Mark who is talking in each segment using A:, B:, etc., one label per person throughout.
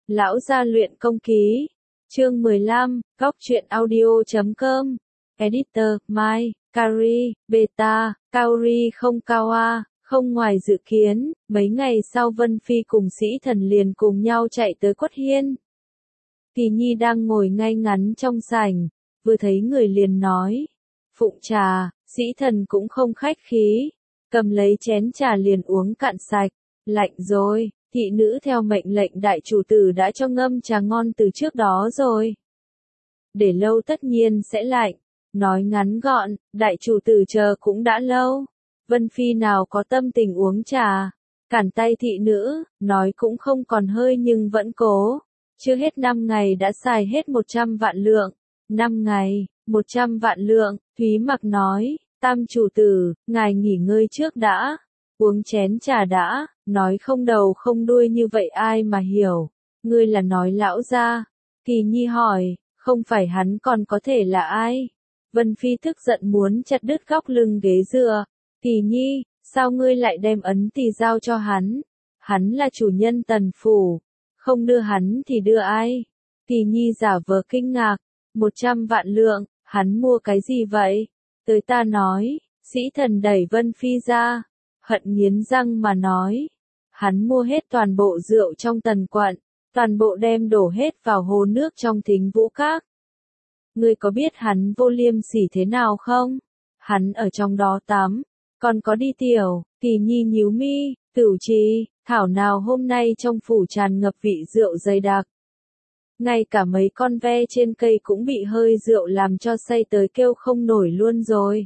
A: Lão gia luyện công ký. Chương 15, góc truyện audio.com. Editor, Mai, Kari, Beta, Kaori không Kawa. Không ngoài dự kiến, mấy ngày sau Vân Phi cùng Sĩ Thần liền cùng nhau chạy tới Quất Hiên. Kỳ Nhi đang ngồi ngay ngắn trong sảnh, vừa thấy người liền nói. Phụng trà, Sĩ Thần cũng không khách khí, cầm lấy chén trà liền uống cạn sạch. Lạnh rồi, thị nữ theo mệnh lệnh đại chủ tử đã cho ngâm trà ngon từ trước đó rồi. Để lâu tất nhiên sẽ lạnh, nói ngắn gọn, đại chủ tử chờ cũng đã lâu. Vân Phi nào có tâm tình uống trà, cản tay thị nữ, nói cũng không còn hơi nhưng vẫn cố. Chưa hết 5 ngày đã xài hết 100 vạn lượng. 5 ngày, 100 vạn lượng, Thúy Mặc nói, tam chủ tử, ngài nghỉ ngơi trước đã, uống chén trà đã, nói không đầu không đuôi như vậy ai mà hiểu, ngươi là nói lão gia. Kỳ Nhi hỏi, không phải hắn còn có thể là ai? Vân Phi tức giận muốn chặt đứt góc lưng ghế dựa. Kỳ Nhi, sao ngươi lại đem ấn tỳ giao cho hắn? Hắn là chủ nhân Tần phủ, không đưa hắn thì đưa ai? Kỳ Nhi giả vờ kinh ngạc, 100 vạn lượng, hắn mua cái gì vậy? Tới ta nói, Sĩ Thần đẩy Vân Phi ra, hận nghiến răng mà nói, hắn mua hết toàn bộ rượu trong Tần quận, toàn bộ đem đổ hết vào hồ nước trong Thính Vũ Các. Ngươi có biết hắn vô liêm sỉ thế nào không? Hắn ở trong đó tắm, còn có đi tiểu. Kỳ Nhi nhíu mi, Tửu Trì, thảo nào hôm nay trong phủ tràn ngập vị rượu dày đặc. Ngay cả mấy con ve trên cây cũng bị hơi rượu làm cho say tới kêu không nổi luôn rồi.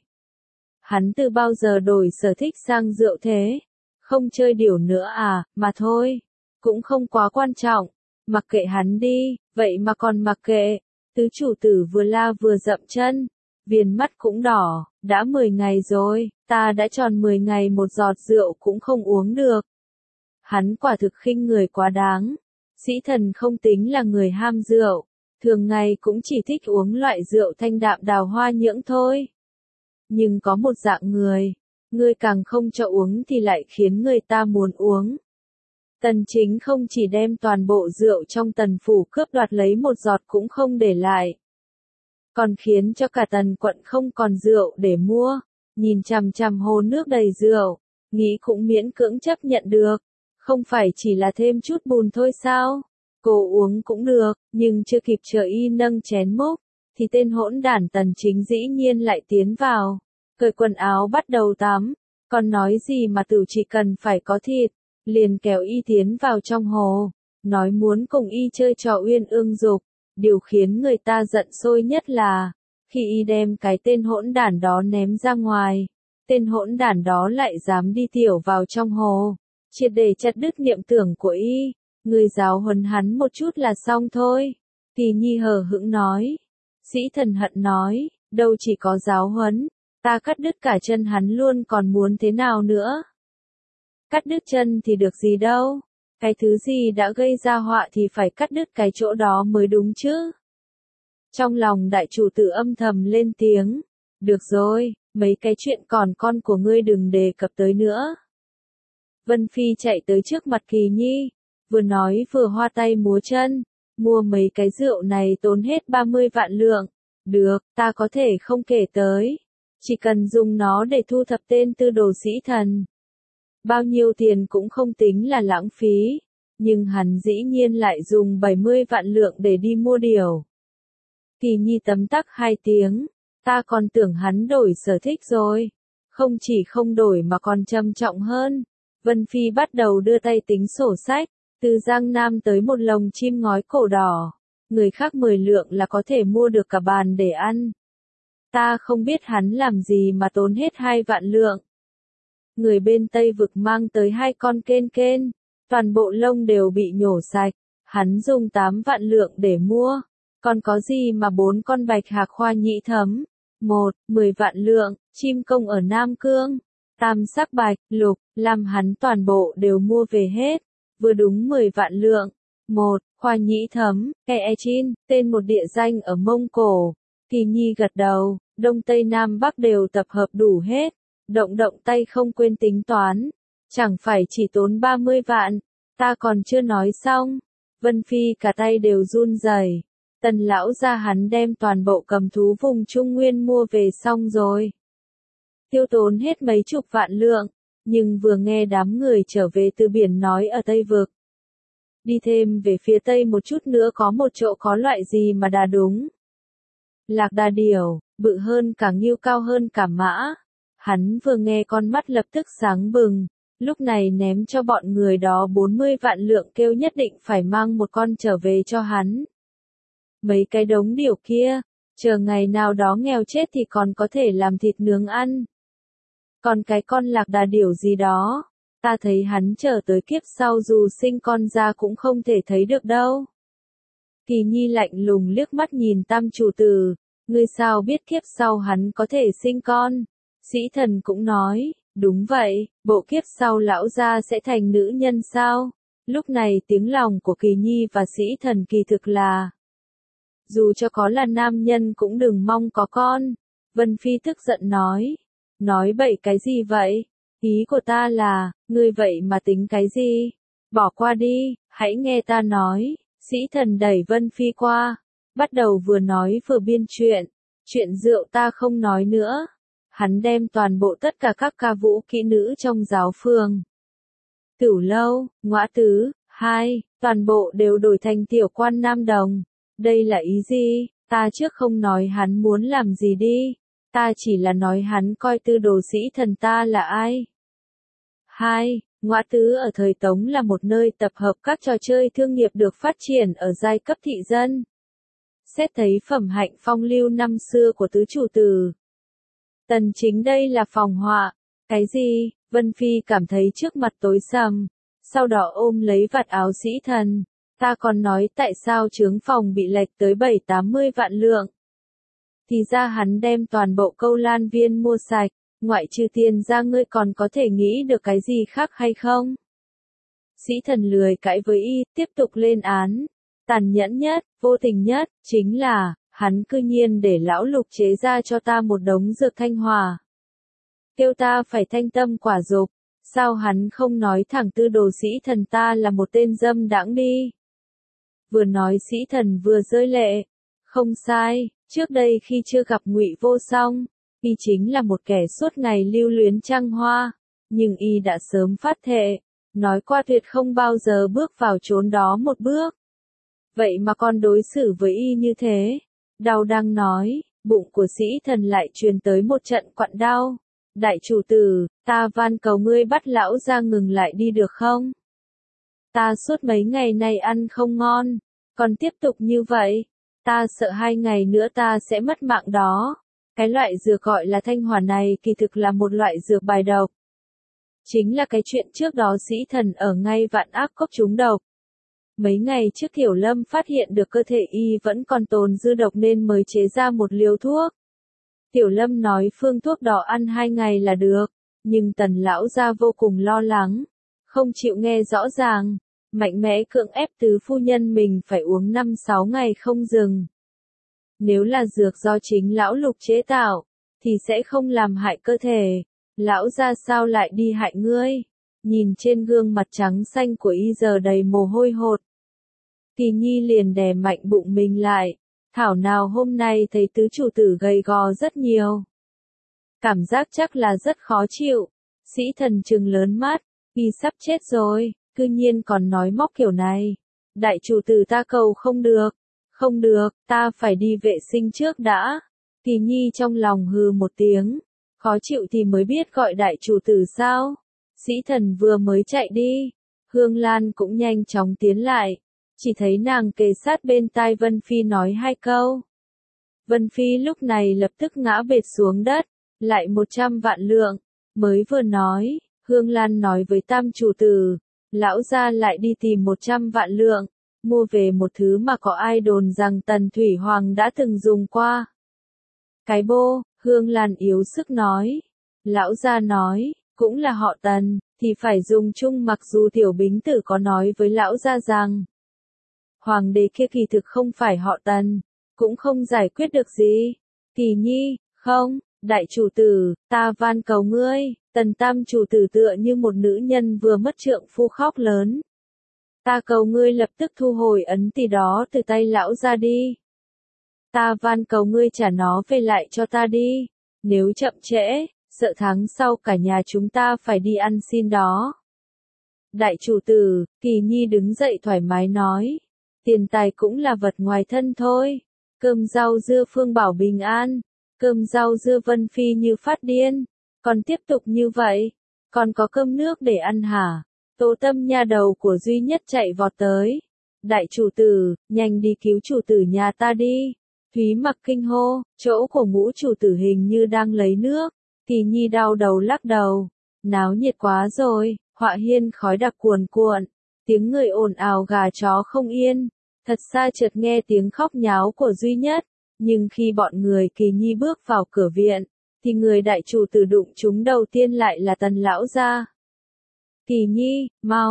A: Hắn từ bao giờ đổi sở thích sang rượu thế? Không chơi điểu nữa à, mà thôi. Cũng không quá quan trọng. Mặc kệ hắn đi, vậy mà còn mặc kệ. Tứ chủ tử vừa la vừa dậm chân. Viền mắt cũng đỏ, đã 10 ngày rồi, ta đã tròn 10 ngày một giọt rượu cũng không uống được. Hắn quả thực khinh người quá đáng. Sĩ Thần không tính là người ham rượu, thường ngày cũng chỉ thích uống loại rượu thanh đạm đào hoa nhưỡng thôi. Nhưng có một dạng người, ngươi càng không cho uống thì lại khiến người ta muốn uống. Tần Chính không chỉ đem toàn bộ rượu trong Tần phủ cướp đoạt lấy một giọt cũng không để lại, còn khiến cho cả Tần quận không còn rượu để mua. Nhìn chằm chằm hồ nước đầy rượu, nghĩ cũng miễn cưỡng chấp nhận được. Không phải chỉ là thêm chút bùn thôi sao? Cô uống cũng được, nhưng chưa kịp chờ y nâng chén múc, thì tên hỗn đản Tần Chính dĩ nhiên lại tiến vào, cởi quần áo bắt đầu tắm, còn nói gì mà Tửu chỉ cần phải có thịt, liền kéo y tiến vào trong hồ, nói muốn cùng y chơi trò uyên ương dục. Điều khiến người ta giận sôi nhất là, khi y đem cái tên hỗn đản đó ném ra ngoài, tên hỗn đản đó lại dám đi tiểu vào trong hồ, triệt để chặt đứt niệm tưởng của y. Người giáo huấn hắn một chút là xong thôi. Kỳ Nhi hờ hững nói. Sĩ Thần hận nói, đâu chỉ có giáo huấn, ta cắt đứt cả chân hắn luôn còn muốn thế nào nữa? Cắt đứt chân thì được gì đâu, cái thứ gì đã gây ra họa thì phải cắt đứt cái chỗ đó mới đúng chứ. Trong lòng đại chủ tử âm thầm lên tiếng, được rồi, mấy cái chuyện còn con của ngươi đừng đề cập tới nữa. Vân Phi chạy tới trước mặt Kỳ Nhi, vừa nói vừa hoa tay múa chân, mua mấy cái rượu này tốn hết 30 vạn lượng. Được, ta có thể không kể tới, chỉ cần dùng nó để thu thập tên tư đồ Sĩ Thần. Bao nhiêu tiền cũng không tính là lãng phí, nhưng hắn dĩ nhiên lại dùng 70 vạn lượng để đi mua điều. Kỳ Nhi tấm tắc 2 tiếng, ta còn tưởng hắn đổi sở thích rồi. Không chỉ không đổi mà còn trầm trọng hơn. Vân Phi bắt đầu đưa tay tính sổ sách, từ Giang Nam tới một lồng chim ngói cổ đỏ, người khác 10 lượng là có thể mua được cả bàn để ăn. Ta không biết hắn làm gì mà tốn hết 2 vạn lượng. Người bên Tây Vực mang tới 2 con kên kên, toàn bộ lông đều bị nhổ sạch, hắn dùng 8 vạn lượng để mua. Còn có gì mà 4 con bạch hạc khoa nhĩ thấm, 10 vạn lượng, chim công ở Nam Cương, tam sắc bạch, lục, lam hắn toàn bộ đều mua về hết, vừa đúng 10 vạn lượng. Khoa nhĩ thấm, Keechin, tên một địa danh ở Mông Cổ. Kỳ Nhi gật đầu, Đông Tây Nam Bắc đều tập hợp đủ hết, động tay không quên tính toán, chẳng phải chỉ tốn 30 vạn, ta còn chưa nói xong. Vân Phi cả tay đều run rẩy. Tần lão gia hắn đem toàn bộ cầm thú vùng Trung Nguyên mua về xong rồi. Tiêu tốn hết mấy chục vạn lượng, nhưng vừa nghe đám người trở về từ biển nói ở Tây Vực. Đi thêm về phía Tây một chút nữa có một chỗ có loại gì mà đà đúng. Lạc đà điểu, bự hơn cả ngưu cao hơn cả mã. Hắn vừa nghe con mắt lập tức sáng bừng, lúc này ném cho bọn người đó 40 vạn lượng kêu nhất định phải mang một con trở về cho hắn. Mấy cái đống điểu kia, chờ ngày nào đó nghèo chết thì còn có thể làm thịt nướng ăn. Còn cái con lạc đà điểu gì đó, ta thấy hắn chờ tới kiếp sau dù sinh con ra cũng không thể thấy được đâu. Kỳ Nhi lạnh lùng liếc mắt nhìn Tam chủ tử, ngươi sao biết kiếp sau hắn có thể sinh con? Sĩ Thần cũng nói, đúng vậy, bộ kiếp sau lão gia sẽ thành nữ nhân sao? Lúc này tiếng lòng của Kỳ Nhi và Sĩ Thần kỳ thực là, dù cho có là nam nhân cũng đừng mong có con. Vân Phi tức giận nói bậy cái gì vậy? Ý của ta là, ngươi vậy mà tính cái gì? Bỏ qua đi, hãy nghe ta nói. Sĩ Thần đẩy Vân Phi qua, bắt đầu vừa nói vừa biên chuyện rượu ta không nói nữa. Hắn đem toàn bộ tất cả các ca vũ kỹ nữ trong giáo phường, Tửu Lâu, Ngõa Tứ, toàn bộ đều đổi thành tiểu quan nam đồng. Đây là ý gì? Ta trước không nói hắn muốn làm gì đi, ta chỉ là nói hắn coi tư đồ Sĩ Thần ta là ai. Ngõa Tứ ở thời Tống là một nơi tập hợp các trò chơi thương nghiệp được phát triển ở giai cấp thị dân. Xét thấy phẩm hạnh phong lưu năm xưa của tứ chủ tử Tần Chính đây là phòng họa. Cái gì? Vân Phi cảm thấy trước mặt tối sầm, sau đó ôm lấy vạt áo Sĩ Thần. Ta còn nói tại sao chướng phòng bị lệch tới 7-80 vạn lượng. Thì ra hắn đem toàn bộ Câu Lan Viên mua sạch, ngoại trừ tiền ra ngươi còn có thể nghĩ được cái gì khác hay không? Sĩ Thần lười cãi với y, tiếp tục lên án. Tàn nhẫn nhất, vô tình nhất, chính là, hắn cư nhiên để lão Lục chế ra cho ta một đống dược thanh hòa. Kêu ta phải thanh tâm quả dục, sao hắn không nói thẳng tư đồ Sĩ Thần ta là một tên dâm đãng đi. Vừa nói Sĩ Thần vừa rơi lệ. Không sai, trước đây khi chưa gặp Ngụy Vô Song, y chính là một kẻ suốt ngày lưu luyến trăng hoa, nhưng y đã sớm phát thệ, nói qua tuyệt không bao giờ bước vào chốn đó một bước. Vậy mà con đối xử với y như thế. Đau đang nói, bụng của Sĩ Thần lại truyền tới một trận quặn đau. Đại chủ tử, ta van cầu ngươi bắt lão ra ngừng lại đi được không? Ta suốt mấy ngày nay ăn không ngon, còn tiếp tục như vậy, ta sợ 2 ngày nữa ta sẽ mất mạng đó. Cái loại dược gọi là thanh hỏa này kỳ thực là một loại dược bài độc. Chính là cái chuyện trước đó Sĩ Thần ở ngay Vạn Ác Cốc trúng độc. Mấy ngày trước Thiểu Lâm phát hiện được cơ thể y vẫn còn tồn dư độc nên mới chế ra một liều thuốc. Tiểu Lâm nói phương thuốc đó ăn 2 ngày là được, nhưng Tần lão gia vô cùng lo lắng, không chịu nghe rõ ràng, mạnh mẽ cưỡng ép tứ phu nhân mình phải uống 5-6 ngày không dừng. Nếu là dược do chính lão Lục chế tạo, thì sẽ không làm hại cơ thể. Lão gia sao lại đi hại ngươi? Nhìn trên gương mặt trắng xanh của y giờ đầy mồ hôi hột. Kỳ Nhi liền đè mạnh bụng mình lại. Thảo nào hôm nay thấy tứ chủ tử gầy gò rất nhiều. Cảm giác chắc là rất khó chịu. Sĩ Thần trừng lớn mắt, y sắp chết rồi, cư nhiên còn nói móc kiểu này. Đại chủ tử ta cầu không được, ta phải đi vệ sinh trước đã. Kỳ Nhi trong lòng hừ một tiếng, khó chịu thì mới biết gọi đại chủ tử sao. Sĩ Thần vừa mới chạy đi, Hương Lan cũng nhanh chóng tiến lại. Chỉ thấy nàng kề sát bên tai Vân Phi nói 2 câu. Vân Phi lúc này lập tức ngã bệt xuống đất, lại 100 vạn lượng, mới vừa nói, Hương Lan nói với Tam chủ tử, lão gia lại đi tìm 100 vạn lượng, mua về một thứ mà có ai đồn rằng Tần Thủy Hoàng đã từng dùng qua. Cái bô, Hương Lan yếu sức nói, lão gia nói, cũng là họ Tần, thì phải dùng chung mặc dù Tiểu Bính Tử có nói với lão gia rằng, Hoàng đế kia kỳ thực không phải họ Tần, cũng không giải quyết được gì. Kỳ Nhi, không, đại chủ tử, ta van cầu ngươi. Tần Tam chủ tử tựa như một nữ nhân vừa mất trượng phu khóc lớn. Ta cầu ngươi lập tức thu hồi ấn tỷ đó từ tay lão ra đi. Ta van cầu ngươi trả nó về lại cho ta đi. Nếu chậm trễ, sợ tháng sau cả nhà chúng ta phải đi ăn xin đó. Đại chủ tử, Kỳ Nhi đứng dậy thoải mái nói. Tiền tài cũng là vật ngoài thân thôi. Cơm rau dưa Phương Bảo bình an. Cơm rau dưa Vân Phi như phát điên. Còn tiếp tục như vậy. Còn có cơm nước để ăn hả? Tố Tâm nha đầu của Duy Nhất chạy vọt tới. Đại chủ tử, nhanh đi cứu chủ tử nhà ta đi. Thúy Mặc kinh hô, chỗ của ngũ chủ tử hình như đang lấy nước. Kỳ Nhi đau đầu lắc đầu. Náo nhiệt quá rồi, họa hiên khói đặc cuồn cuộn. Tiếng người ồn ào gà chó không yên. Thật xa chợt nghe tiếng khóc nháo của Duy Nhất. Nhưng khi bọn người Kỳ Nhi bước vào cửa viện, thì người đại chủ tử đụng chúng đầu tiên lại là Tần lão gia. Kỳ Nhi,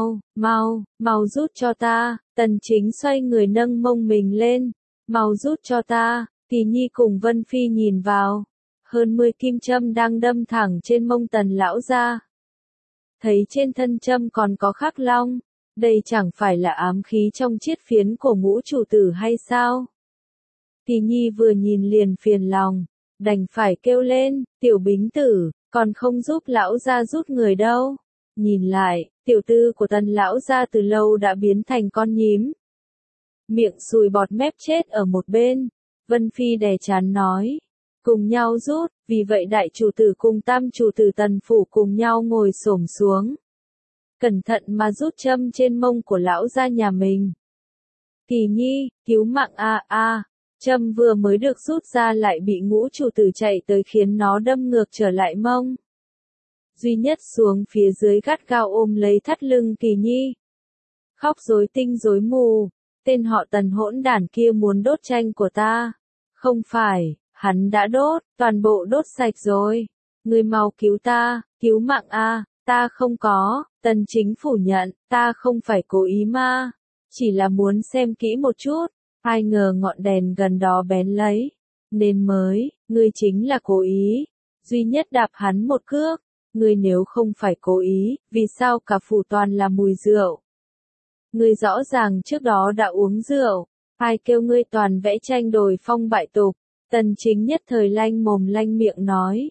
A: mau rút cho ta. Tần Chính xoay người nâng mông mình lên. Mau rút cho ta. Kỳ Nhi cùng Vân Phi nhìn vào. Hơn 10 kim châm đang đâm thẳng trên mông Tần lão gia. Thấy trên thân châm còn có khắc long. Đây chẳng phải là ám khí trong chiết phiến của ngũ chủ tử hay sao? Kỳ Nhi vừa nhìn liền phiền lòng. Đành phải kêu lên, tiểu Bính tử, còn không giúp lão gia rút người đâu. Nhìn lại, tiểu tư của Tần lão gia từ lâu đã biến thành con nhím. Miệng sùi bọt mép chết ở một bên. Vân Phi đè chán nói. Cùng nhau rút, vì vậy đại chủ tử cùng tam chủ tử Tần phủ cùng nhau ngồi xổm xuống. Cẩn thận mà rút châm trên mông của lão gia nhà mình. Kỳ Nhi, cứu mạng a. Châm vừa mới được rút ra lại bị ngũ chủ tử chạy tới khiến nó đâm ngược trở lại mông. Duy Nhất xuống phía dưới gắt gao ôm lấy thắt lưng Kỳ Nhi. Khóc rối tinh rối mù, tên họ Tần hỗn đản kia muốn đốt tranh của ta. Không phải, hắn đã đốt, toàn bộ đốt sạch rồi. Ngươi mau cứu ta, cứu mạng a. Ta không có. Tần Chính phủ nhận, ta không phải cố ý mà. Chỉ là muốn xem kỹ một chút. Ai ngờ ngọn đèn gần đó bén lấy. Nên mới, ngươi chính là cố ý. Duy Nhất đạp hắn một cước. Ngươi nếu không phải cố ý, vì sao cả phủ toàn là mùi rượu? Ngươi rõ ràng trước đó đã uống rượu. Ai kêu ngươi toàn vẽ tranh đồi phong bại tục? Tần Chính nhất thời lanh mồm lanh miệng nói.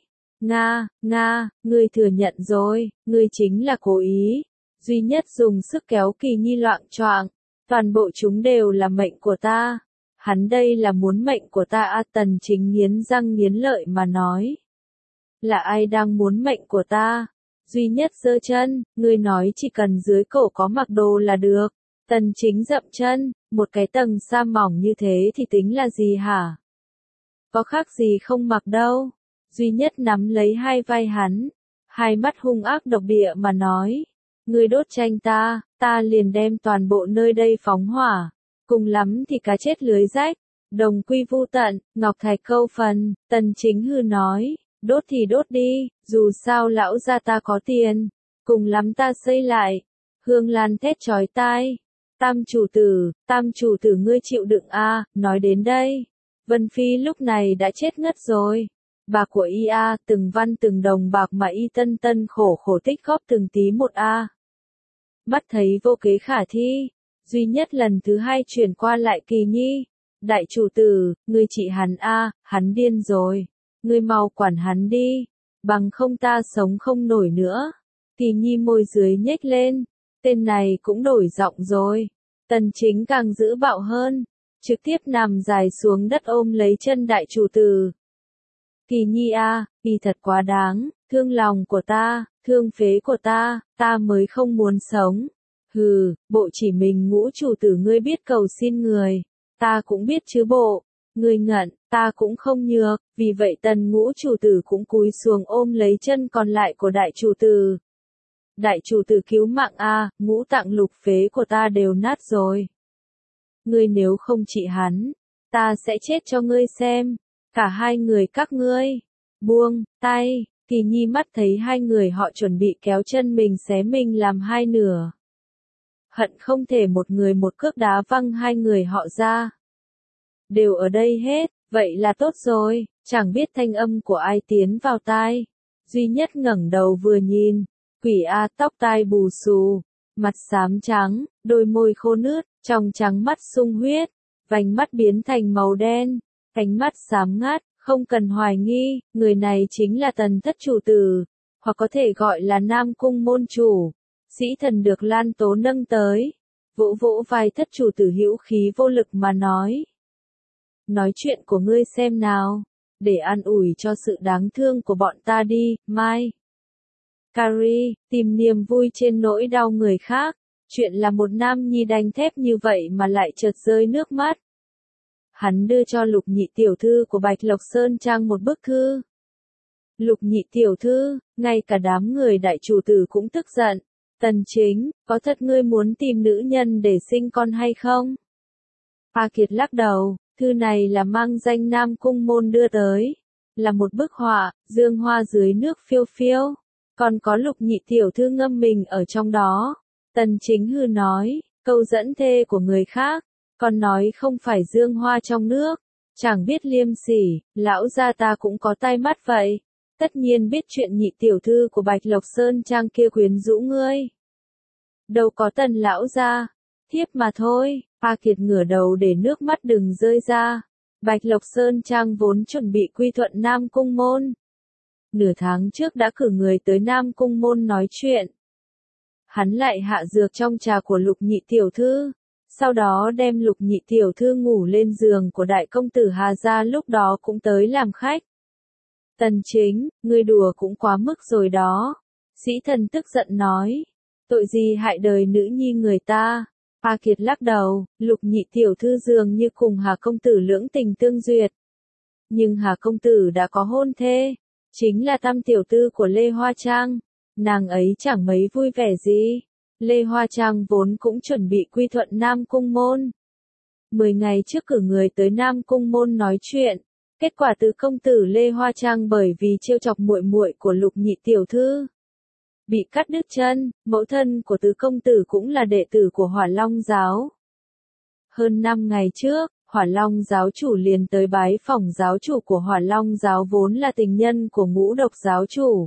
A: Nga, ngươi thừa nhận rồi, ngươi chính là cố ý. Duy Nhất dùng sức kéo Kỳ Nhi loạng choạng. Toàn bộ chúng đều là mệnh của ta. Hắn đây là muốn mệnh của ta a. Tần Chính nghiến răng nghiến lợi mà nói. Là ai đang muốn mệnh của ta? Duy Nhất giơ chân, ngươi nói chỉ cần dưới cổ có mặc đồ là được. Tần Chính dậm chân, một cái tầng sa mỏng như thế thì tính là gì hả? Có khác gì không mặc đâu. Duy Nhất nắm lấy hai vai hắn, hai mắt hung ác độc địa mà nói. Ngươi đốt tranh ta liền đem toàn bộ nơi đây phóng hỏa. Cùng lắm thì cá chết lưới rách, đồng quy vu tận, ngọc thạch câu phần. Tần Chính hừ nói, đốt thì đốt đi, dù sao lão gia ta có tiền. Cùng lắm ta xây lại. Hương Lan thét chói tai. Tam chủ tử ngươi chịu đựng a. Nói đến đây, Vân Phi lúc này đã chết ngất rồi. Bạc của y a, từng văn từng đồng bạc mà y tân tân khổ khổ tích góp từng tí một a. Mắt thấy vô kế khả thi, Duy Nhất lần thứ hai chuyển qua lại Kỳ Nhi. Đại chủ tử, ngươi trị hắn a, hắn điên rồi. Ngươi mau quản hắn đi, bằng không ta sống không nổi nữa. Kỳ Nhi môi dưới nhếch lên, tên này cũng đổi giọng rồi. Tần Chính càng dữ bạo hơn, trực tiếp nằm dài xuống đất ôm lấy chân đại chủ tử. Kỳ Nhi a, y thật quá đáng, thương lòng của ta, thương phế của ta mới không muốn sống. Hừ, bộ chỉ mình ngũ chủ tử ngươi biết cầu xin người, ta cũng biết chứ bộ. Ngươi ngận, ta cũng không nhược, vì vậy Tần ngũ chủ tử cũng cúi xuống ôm lấy chân còn lại của đại chủ tử. Đại chủ tử cứu mạng a, ngũ tạng lục phế của ta đều nát rồi. Ngươi nếu không trị hắn, ta sẽ chết cho ngươi xem. Cả hai người các ngươi, buông tay. Kỳ Nhi mắt thấy hai người họ chuẩn bị kéo chân mình xé mình làm hai nửa. Hận không thể một người một cước đá văng hai người họ ra. Đều ở đây hết, vậy là tốt rồi, chẳng biết thanh âm của ai tiến vào tai. Duy Nhất ngẩng đầu vừa nhìn, quỷ a tóc tai bù xù, mặt xám trắng, đôi môi khô nứt, trong trắng mắt sung huyết, vành mắt biến thành màu đen, cánh mắt xám ngắt, không cần hoài nghi, người này chính là Tần thất chủ tử, hoặc có thể gọi là Nam Cung môn chủ. Sĩ Thần được Lan Tố nâng tới, vỗ vỗ vai thất chủ tử hữu khí vô lực mà nói. Nói chuyện của ngươi xem nào, để an ủi cho sự đáng thương của bọn ta đi, Mai. Carrie, tìm niềm vui trên nỗi đau người khác, chuyện là một nam nhi đanh thép như vậy mà lại chợt rơi nước mắt. Hắn đưa cho Lục nhị tiểu thư của Bạch Lộc Sơn Trang một bức thư. Lục nhị tiểu thư, ngay cả đám người đại chủ tử cũng tức giận. Tần Chính, có thật ngươi muốn tìm nữ nhân để sinh con hay không? A Kiệt lắc đầu, thư này là mang danh Nam Cung môn đưa tới. Là một bức họa, dương hoa dưới nước phiêu phiêu. Còn có Lục nhị tiểu thư ngâm mình ở trong đó. Tần Chính hừ nói, câu dẫn thê của người khác. Còn nói không phải dương hoa trong nước. Chẳng biết liêm sỉ, lão gia ta cũng có tai mắt vậy. Tất nhiên biết chuyện nhị tiểu thư của Bạch Lộc Sơn Trang kia quyến rũ ngươi. Đâu có Tần lão gia, thiếp mà thôi. A Kiệt ngửa đầu để nước mắt đừng rơi ra. Bạch Lộc Sơn Trang vốn chuẩn bị quy thuận Nam Cung môn. Nửa tháng trước đã cử người tới Nam Cung môn nói chuyện. Hắn lại hạ dược trong trà của Lục nhị tiểu thư. Sau đó đem Lục nhị tiểu thư ngủ lên giường của đại công tử Hà gia lúc đó cũng tới làm khách. Tần Chính, ngươi đùa cũng quá mức rồi đó. Sĩ Thần tức giận nói. Tội gì hại đời nữ nhi người ta. A Kiệt lắc đầu, Lục nhị tiểu thư dường như cùng Hà công tử lưỡng tình tương duyệt. Nhưng Hà công tử đã có hôn thê. Chính là tam tiểu thư của Lê Hoa Trang. Nàng ấy chẳng mấy vui vẻ gì. Lê Hoa Trang vốn cũng chuẩn bị quy thuận Nam Cung môn. 10 ngày trước cử người tới Nam Cung môn nói chuyện. Kết quả Tứ công tử Lê Hoa Trang bởi vì trêu chọc muội muội của Lục nhị tiểu thư bị cắt đứt chân, mẫu thân của Tứ công tử cũng là đệ tử của Hỏa Long giáo. Hơn 5 ngày trước, Hỏa Long giáo chủ liền tới bái phỏng giáo chủ của Hỏa Long giáo vốn là tình nhân của Ngũ Độc giáo chủ.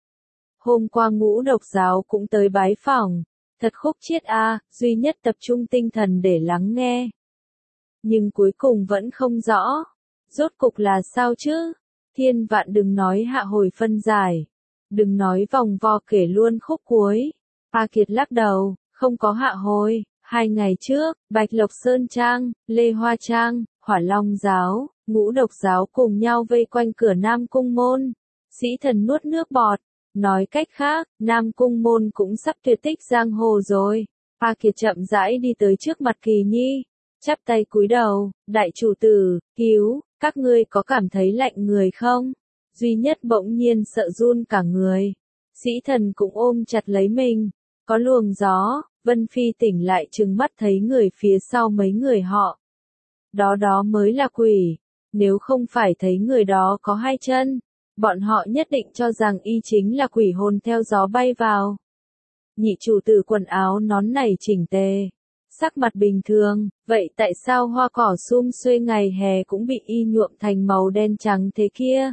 A: Hôm qua Ngũ Độc giáo cũng tới bái phỏng, thật khúc chiết a, duy nhất tập trung tinh thần để lắng nghe. Nhưng cuối cùng vẫn không rõ. Rốt cục là sao chứ? Thiên vạn đừng nói hạ hồi phân giải. Đừng nói vòng vo kể luôn khúc cuối. A Kiệt lắc đầu, không có hạ hồi. 2 ngày trước, Bạch Lộc Sơn Trang, Lê Hoa Trang, Hỏa Long giáo, Ngũ Độc giáo cùng nhau vây quanh cửa Nam Cung môn. Sĩ Thần nuốt nước bọt. Nói cách khác, Nam Cung môn cũng sắp tuyệt tích giang hồ rồi. A Kiệt chậm rãi đi tới trước mặt Kỳ Nhi. Chắp tay cúi đầu, đại chủ tử, cứu, các ngươi có cảm thấy lạnh người không? Duy nhất bỗng nhiên sợ run cả người. Sĩ Thần cũng ôm chặt lấy mình. Có luồng gió, Vân Phi tỉnh lại trừng mắt thấy người phía sau mấy người họ. Đó mới là quỷ. Nếu không phải thấy người đó có 2 chân, bọn họ nhất định cho rằng y chính là quỷ hồn theo gió bay vào. Nhị chủ tử quần áo nón nảy chỉnh tề. Sắc mặt bình thường, vậy tại sao hoa cỏ sum xuê ngày hè cũng bị y nhuộm thành màu đen trắng thế kia?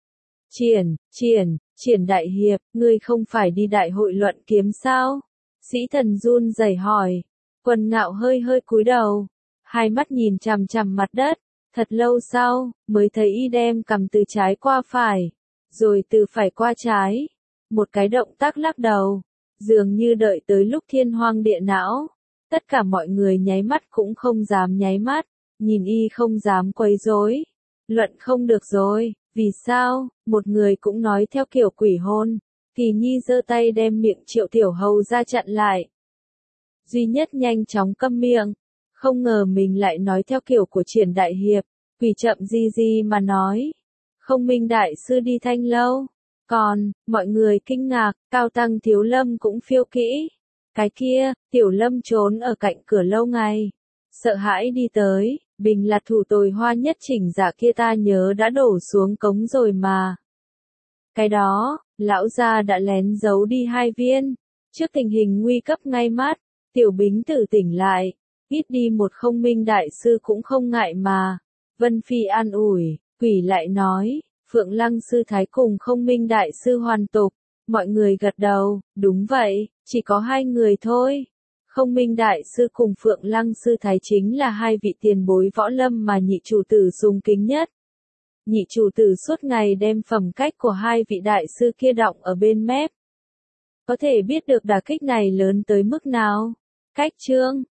A: Triển đại hiệp, ngươi không phải đi đại hội luận kiếm sao? Sĩ Thần run rẩy hỏi. Quần Ngạo hơi cúi đầu, hai mắt nhìn chằm chằm mặt đất, thật lâu sau, mới thấy y đem cầm từ trái qua phải, rồi từ phải qua trái. Một cái động tác lắc đầu, dường như đợi tới lúc thiên hoang địa não. Tất cả mọi người nháy mắt cũng không dám nháy mắt, nhìn y không dám quấy rối. Luận không được rồi, vì sao? Một người cũng nói theo kiểu quỷ hôn. Kỳ Nhi giơ tay đem miệng Triệu Tiểu Hầu ra chặn lại. Duy nhất nhanh chóng câm miệng, không ngờ mình lại nói theo kiểu của Triển đại hiệp, quỷ chậm gì mà nói. Không Minh đại sư đi Thanh lâu. Còn, mọi người kinh ngạc, Cao Tăng Thiếu Lâm cũng phiêu kỹ. Cái kia, Tiểu Lâm trốn ở cạnh cửa lâu ngày. Sợ hãi đi tới, bình là thủ tồi hoa nhất chỉnh giả kia ta nhớ đã đổ xuống cống rồi mà. Cái đó, lão gia đã lén giấu đi 2 viên. Trước tình hình nguy cấp ngay mắt, Tiểu Bính Tử tỉnh lại. Ít đi một Không Minh đại sư cũng không ngại mà. Vân Phi an ủi, quỷ lại nói, Phượng Lăng sư thái cùng Không Minh đại sư hoàn tục. Mọi người gật đầu, đúng vậy, chỉ có hai người thôi. Không Minh Đại Sư cùng Phượng Lăng Sư Thái chính là hai vị tiền bối võ lâm mà nhị chủ tử sùng kính nhất. Nhị chủ tử suốt ngày đem phẩm cách của hai vị đại sư kia đọng ở bên mép. Có thể biết được đả kích này lớn tới mức nào. Cách chương